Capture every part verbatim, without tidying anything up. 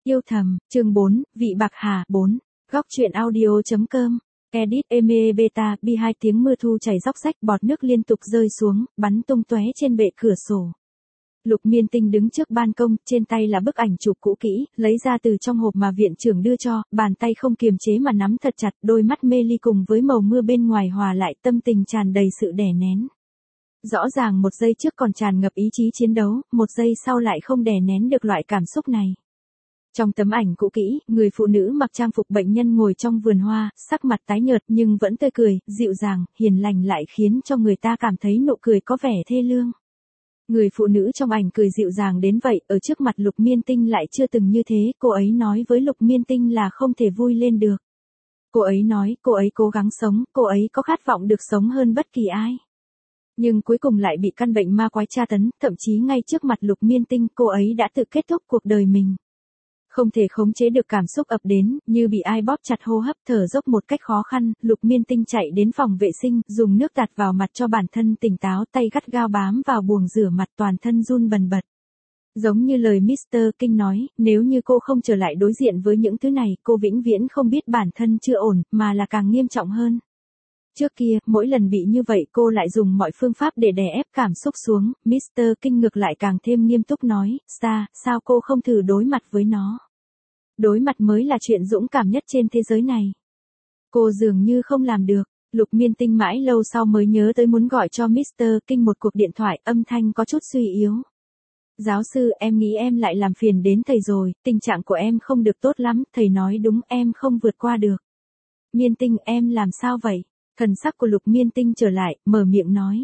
Yêu thầm, chương bốn, Vị Bạc Hà, bốn. Góc truyện audio.com. Edit Eme Beta, bi hai tiếng mưa thu chảy róc rách, bọt nước liên tục rơi xuống, bắn tung tóe trên bệ cửa sổ. Lục Miên Tinh đứng trước ban công, trên tay là bức ảnh chụp cũ kỹ, lấy ra từ trong hộp mà viện trưởng đưa cho, bàn tay không kiềm chế mà nắm thật chặt, đôi mắt mê ly cùng với màu mưa bên ngoài hòa lại, tâm tình tràn đầy sự đè nén. Rõ ràng một giây trước còn tràn ngập ý chí chiến đấu, một giây sau lại không đè nén được loại cảm xúc này. Trong tấm ảnh cũ kỹ, người phụ nữ mặc trang phục bệnh nhân ngồi trong vườn hoa, sắc mặt tái nhợt nhưng vẫn tươi cười, dịu dàng, hiền lành lại khiến cho người ta cảm thấy nụ cười có vẻ thê lương. Người phụ nữ trong ảnh cười dịu dàng đến vậy, ở trước mặt Lục Miên Tinh lại chưa từng như thế, cô ấy nói với Lục Miên Tinh là không thể vui lên được. Cô ấy nói, cô ấy cố gắng sống, cô ấy có khát vọng được sống hơn bất kỳ ai. Nhưng cuối cùng lại bị căn bệnh ma quái tra tấn, thậm chí ngay trước mặt Lục Miên Tinh, cô ấy đã tự kết thúc cuộc đời mình. Không thể khống chế được cảm xúc ập đến, như bị ai bóp chặt hô hấp, thở dốc một cách khó khăn, Lục Miên Tinh chạy đến phòng vệ sinh, dùng nước tạt vào mặt cho bản thân tỉnh táo, tay gắt gao bám vào buồng rửa mặt, toàn thân run bần bật. Giống như lời mít tơ King nói, nếu như cô không trở lại đối diện với những thứ này, cô vĩnh viễn không biết bản thân chưa ổn, mà là càng nghiêm trọng hơn. Trước kia, mỗi lần bị như vậy cô lại dùng mọi phương pháp để đè ép cảm xúc xuống, mít tơ King ngược lại càng thêm nghiêm túc nói, Sa, sao cô không thử đối mặt với nó? Đối mặt mới là chuyện dũng cảm nhất trên thế giới này. Cô dường như không làm được, Lục Miên Tinh mãi lâu sau mới nhớ tới muốn gọi cho mít tơ King một cuộc điện thoại, âm thanh có chút suy yếu. Giáo sư, em nghĩ em lại làm phiền đến thầy rồi, tình trạng của em không được tốt lắm, thầy nói đúng, em không vượt qua được. Miên Tinh, em làm sao vậy? Thần sắc của Lục Miên Tinh trở lại, mở miệng nói.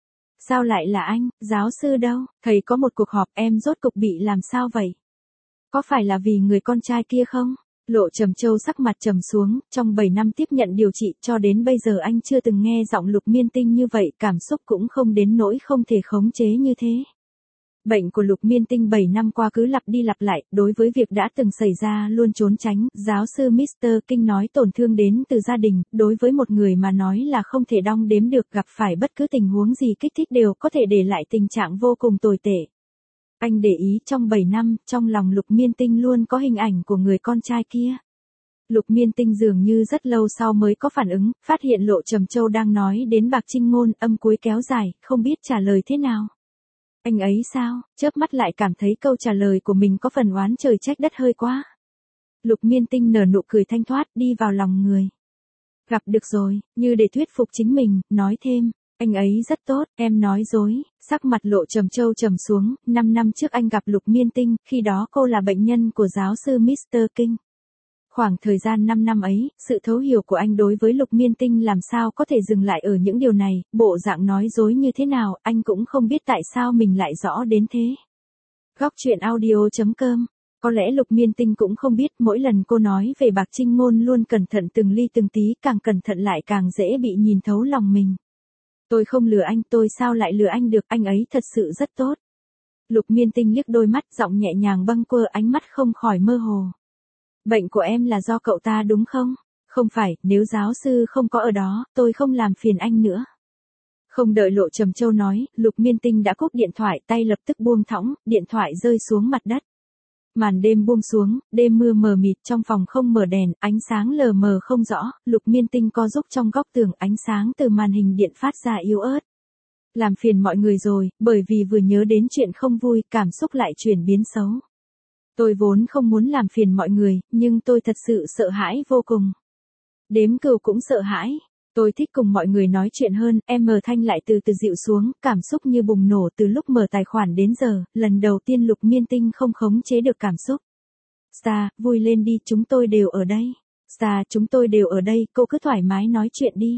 Sao lại là anh, giáo sư đâu, thầy có một cuộc họp, em rốt cục bị làm sao vậy? Có phải là vì người con trai kia không? Lộ Trầm Châu sắc mặt trầm xuống, trong bảy năm tiếp nhận điều trị cho đến bây giờ anh chưa từng nghe giọng Lục Miên Tinh như vậy, cảm xúc cũng không đến nỗi không thể khống chế như thế. Bệnh của Lục Miên Tinh bảy năm qua cứ lặp đi lặp lại, đối với việc đã từng xảy ra luôn trốn tránh, giáo sư mít tơ King nói tổn thương đến từ gia đình, đối với một người mà nói là không thể đong đếm được, gặp phải bất cứ tình huống gì kích thích đều có thể để lại tình trạng vô cùng tồi tệ. Anh để ý trong bảy năm, trong lòng Lục Miên Tinh luôn có hình ảnh của người con trai kia. Lục Miên Tinh dường như rất lâu sau mới có phản ứng, phát hiện Lộ Trầm Châu đang nói đến Bạc Trinh Ngôn, âm cuối kéo dài, không biết trả lời thế nào. Anh ấy sao, chớp mắt lại cảm thấy câu trả lời của mình có phần oán trời trách đất hơi quá. Lục Miên Tinh nở nụ cười thanh thoát, đi vào lòng người. Gặp được rồi, như để thuyết phục chính mình, nói thêm. Anh ấy rất tốt, em nói dối, sắc mặt Lộ Trầm Châu trầm xuống, năm năm trước anh gặp Lục Miên Tinh, khi đó cô là bệnh nhân của giáo sư mít tơ King. Khoảng thời gian năm năm ấy, sự thấu hiểu của anh đối với Lục Miên Tinh làm sao có thể dừng lại ở những điều này, bộ dạng nói dối như thế nào, anh cũng không biết tại sao mình lại rõ đến thế. Góc truyện audio.com. Có lẽ Lục Miên Tinh cũng không biết, mỗi lần cô nói về Bạc Trinh Ngôn luôn cẩn thận từng ly từng tí, càng cẩn thận lại càng dễ bị nhìn thấu lòng mình. Tôi không lừa anh, tôi sao lại lừa anh được, anh ấy thật sự rất tốt. Lục Miên Tinh liếc đôi mắt, giọng nhẹ nhàng bâng quơ, ánh mắt không khỏi mơ hồ. Bệnh của em là do cậu ta đúng không? Không phải, nếu giáo sư không có ở đó, tôi không làm phiền anh nữa. Không đợi Lộ Trầm Châu nói, Lục Miên Tinh đã cúp điện thoại, tay lập tức buông thõng, điện thoại rơi xuống mặt đất. Màn đêm buông xuống, đêm mưa mờ mịt, trong phòng không mở đèn, ánh sáng lờ mờ không rõ, Lục Miên Tinh co giúp trong góc tường, ánh sáng từ màn hình điện phát ra yếu ớt. Làm phiền mọi người rồi, bởi vì vừa nhớ đến chuyện không vui, cảm xúc lại chuyển biến xấu. Tôi vốn không muốn làm phiền mọi người, nhưng tôi thật sự sợ hãi vô cùng. Đếm cừu cũng sợ hãi. Tôi thích cùng mọi người nói chuyện hơn, em mờ thanh lại từ từ dịu xuống, cảm xúc như bùng nổ từ lúc mở tài khoản đến giờ, lần đầu tiên Lục Miên Tinh không khống chế được cảm xúc. Sa, vui lên đi, chúng tôi đều ở đây. Sa, chúng tôi đều ở đây, cô cứ thoải mái nói chuyện đi.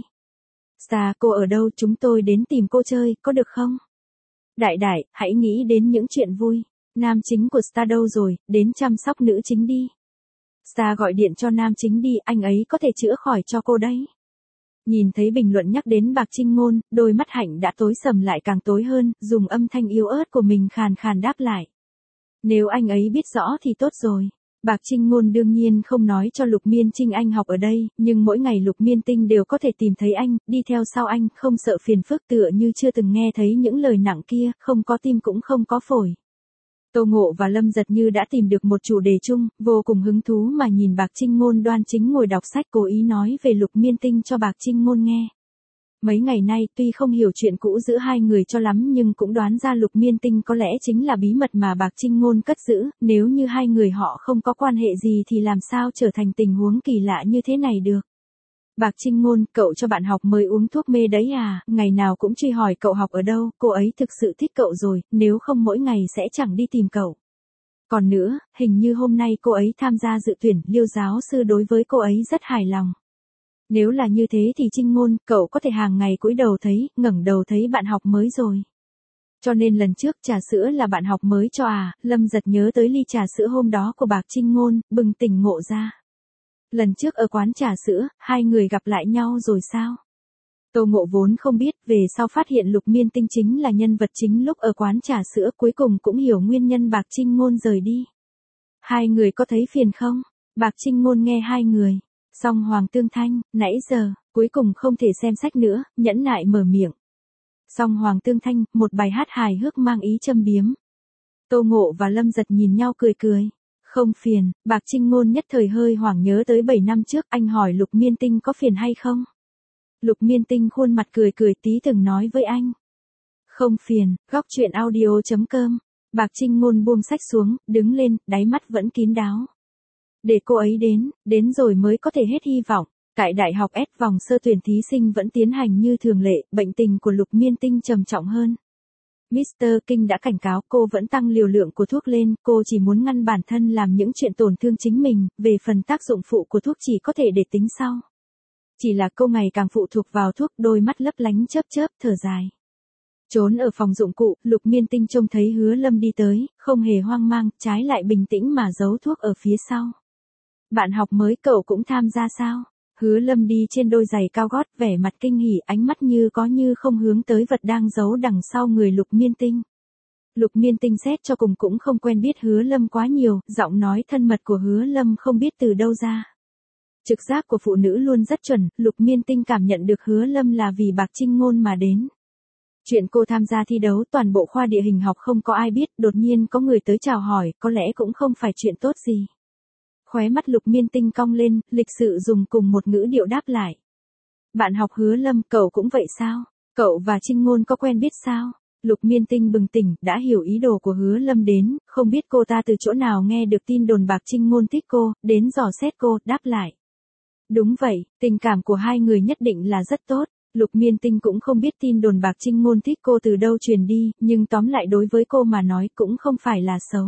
Sa, cô ở đâu, chúng tôi đến tìm cô chơi, có được không? Đại đại, hãy nghĩ đến những chuyện vui. Nam chính của Star đâu rồi, đến chăm sóc nữ chính đi. Star gọi điện cho nam chính đi, anh ấy có thể chữa khỏi cho cô đấy. Nhìn thấy bình luận nhắc đến Bạc Trinh Ngôn, đôi mắt Hạnh đã tối sầm lại càng tối hơn, dùng âm thanh yếu ớt của mình khàn khàn đáp lại. Nếu anh ấy biết rõ thì tốt rồi. Bạc Trinh Ngôn đương nhiên không nói cho Lục Miên Trinh anh học ở đây, nhưng mỗi ngày Lục Miên Tinh đều có thể tìm thấy anh, đi theo sau anh, không sợ phiền phức, tựa như chưa từng nghe thấy những lời nặng kia, không có tim cũng không có phổi. Tô Ngộ và Lâm Giật như đã tìm được một chủ đề chung, vô cùng hứng thú mà nhìn Bạc Trinh Ngôn đoan chính ngồi đọc sách cố ý nói về Lục Miên Tinh cho Bạc Trinh Ngôn nghe. Mấy ngày nay tuy không hiểu chuyện cũ giữa hai người cho lắm nhưng cũng đoán ra Lục Miên Tinh có lẽ chính là bí mật mà Bạc Trinh Ngôn cất giữ, nếu như hai người họ không có quan hệ gì thì làm sao trở thành tình huống kỳ lạ như thế này được. Bạc Trinh Ngôn, cậu cho bạn học mới uống thuốc mê đấy à, ngày nào cũng truy hỏi cậu học ở đâu, cô ấy thực sự thích cậu rồi, nếu không mỗi ngày sẽ chẳng đi tìm cậu. Còn nữa, hình như hôm nay cô ấy tham gia dự tuyển, Liêu giáo sư đối với cô ấy rất hài lòng. Nếu là như thế thì Trinh Ngôn, cậu có thể hàng ngày cúi đầu thấy, ngẩng đầu thấy bạn học mới rồi. Cho nên lần trước trà sữa là bạn học mới cho à, Lâm Giật nhớ tới ly trà sữa hôm đó của Bạc Trinh Ngôn, bừng tỉnh ngộ ra. Lần trước ở quán trà sữa, hai người gặp lại nhau rồi sao? Tô Ngộ vốn không biết, về sau phát hiện Lục Miên Tinh chính là nhân vật chính lúc ở quán trà sữa, cuối cùng cũng hiểu nguyên nhân Bạc Trinh Ngôn rời đi. Hai người có thấy phiền không? Bạc Trinh Ngôn nghe hai người. Song Hoàng Tương Thanh, nãy giờ, cuối cùng không thể xem sách nữa, nhẫn nại mở miệng. Song Hoàng Tương Thanh, một bài hát hài hước mang ý châm biếm. Tô Ngộ và Lâm Giật nhìn nhau cười cười. Không phiền, Bạc Trinh Ngôn nhất thời hơi hoảng nhớ tới bảy năm trước, anh hỏi Lục Miên Tinh có phiền hay không? Lục Miên Tinh khuôn mặt cười cười tí từng nói với anh. Không phiền, góc truyện audio chấm com. Bạc Trinh Ngôn buông sách xuống, đứng lên, đáy mắt vẫn kín đáo. Để cô ấy đến, đến rồi mới có thể hết hy vọng. Tại Đại học S vòng sơ tuyển thí sinh vẫn tiến hành như thường lệ, bệnh tình của Lục Miên Tinh trầm trọng hơn. mít tơ Kinh đã cảnh cáo cô vẫn tăng liều lượng của thuốc lên, cô chỉ muốn ngăn bản thân làm những chuyện tổn thương chính mình, về phần tác dụng phụ của thuốc chỉ có thể để tính sau. Chỉ là cô ngày càng phụ thuộc vào thuốc, đôi mắt lấp lánh chớp chớp, thở dài. Trốn ở phòng dụng cụ, Lục Miên Tinh trông thấy Hứa Lâm đi tới, không hề hoang mang, trái lại bình tĩnh mà giấu thuốc ở phía sau. Bạn học mới cậu cũng tham gia sao? Hứa Lâm đi trên đôi giày cao gót, vẻ mặt kinh hỉ, ánh mắt như có như không hướng tới vật đang giấu đằng sau người Lục Miên Tinh. Lục Miên Tinh xét cho cùng cũng không quen biết Hứa Lâm quá nhiều, giọng nói thân mật của Hứa Lâm không biết từ đâu ra. Trực giác của phụ nữ luôn rất chuẩn, Lục Miên Tinh cảm nhận được Hứa Lâm là vì Bạc Trinh Ngôn mà đến. Chuyện cô tham gia thi đấu toàn bộ khoa địa hình học không có ai biết, đột nhiên có người tới chào hỏi, có lẽ cũng không phải chuyện tốt gì. Khóe mắt Lục Miên Tinh cong lên, lịch sự dùng cùng một ngữ điệu đáp lại. Bạn học Hứa Lâm, cậu cũng vậy sao? Cậu và Trinh Ngôn có quen biết sao? Lục Miên Tinh bừng tỉnh, đã hiểu ý đồ của Hứa Lâm đến, không biết cô ta từ chỗ nào nghe được tin đồn Bạc Trinh Ngôn thích cô, đến dò xét cô, đáp lại. Đúng vậy, tình cảm của hai người nhất định là rất tốt. Lục Miên Tinh cũng không biết tin đồn Bạc Trinh Ngôn thích cô từ đâu truyền đi, nhưng tóm lại đối với cô mà nói cũng không phải là xấu.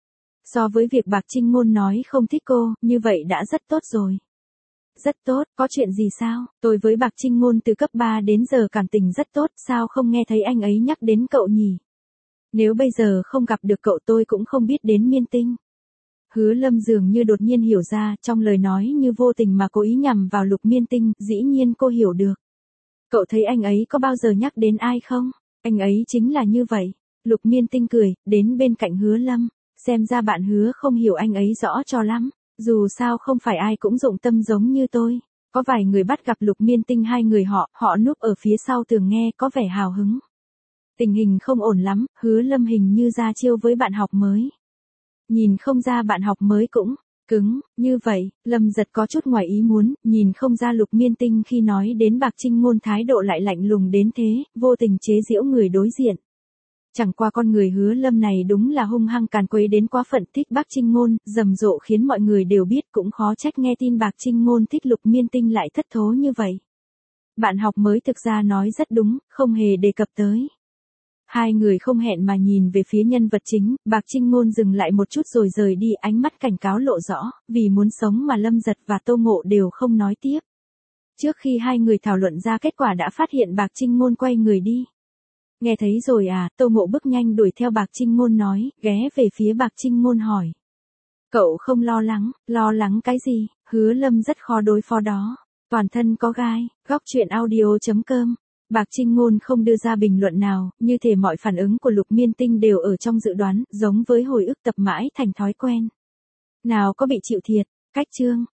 So với việc Bạc Trinh Ngôn nói không thích cô, như vậy đã rất tốt rồi. Rất tốt, có chuyện gì sao? Tôi với Bạc Trinh Ngôn từ cấp ba đến giờ cảm tình rất tốt, sao không nghe thấy anh ấy nhắc đến cậu nhỉ? Nếu bây giờ không gặp được cậu tôi cũng không biết đến Miên Tinh. Hứa Lâm dường như đột nhiên hiểu ra, trong lời nói như vô tình mà cố ý nhằm vào Lục Miên Tinh, dĩ nhiên cô hiểu được. Cậu thấy anh ấy có bao giờ nhắc đến ai không? Anh ấy chính là như vậy. Lục Miên Tinh cười, đến bên cạnh Hứa Lâm. Xem ra bạn Hứa không hiểu anh ấy rõ cho lắm. Dù sao không phải ai cũng dụng tâm giống như tôi. Có vài người bắt gặp Lục Miên Tinh hai người họ, họ núp ở phía sau tường nghe có vẻ hào hứng. Tình hình không ổn lắm, Hứa Lâm hình như ra chiêu với bạn học mới. Nhìn không ra bạn học mới cũng cứng, như vậy, Lâm Giật có chút ngoài ý muốn, nhìn không ra Lục Miên Tinh khi nói đến Bạc Trinh Ngôn thái độ lại lạnh lùng đến thế, vô tình chế giễu người đối diện. Chẳng qua con người Hứa Lâm này đúng là hung hăng càn quấy đến quá phận, thích Bạc Trinh Ngôn, rầm rộ khiến mọi người đều biết, cũng khó trách nghe tin Bạc Trinh Ngôn thích Lục Miên Tinh lại thất thố như vậy. Bạn học mới thực ra nói rất đúng, không hề đề cập tới. Hai người không hẹn mà nhìn về phía nhân vật chính, Bạc Trinh Ngôn dừng lại một chút rồi rời đi, ánh mắt cảnh cáo lộ rõ, vì muốn sống mà Lâm Giật và Tô Ngộ đều không nói tiếp. Trước khi hai người thảo luận ra kết quả đã phát hiện Bạc Trinh Ngôn quay người đi. Nghe thấy rồi à, Tô Ngộ bước nhanh đuổi theo Bạc Trinh Ngôn nói, ghé về phía Bạc Trinh Ngôn hỏi. Cậu không lo lắng, lo lắng cái gì, Hứa Lâm rất khó đối phó đó, toàn thân có gai, góc truyện audio chấm com. Bạc Trinh Ngôn không đưa ra bình luận nào, như thể mọi phản ứng của Lục Miên Tinh đều ở trong dự đoán, giống với hồi ức tập mãi thành thói quen. Nào có bị chịu thiệt, cách chương.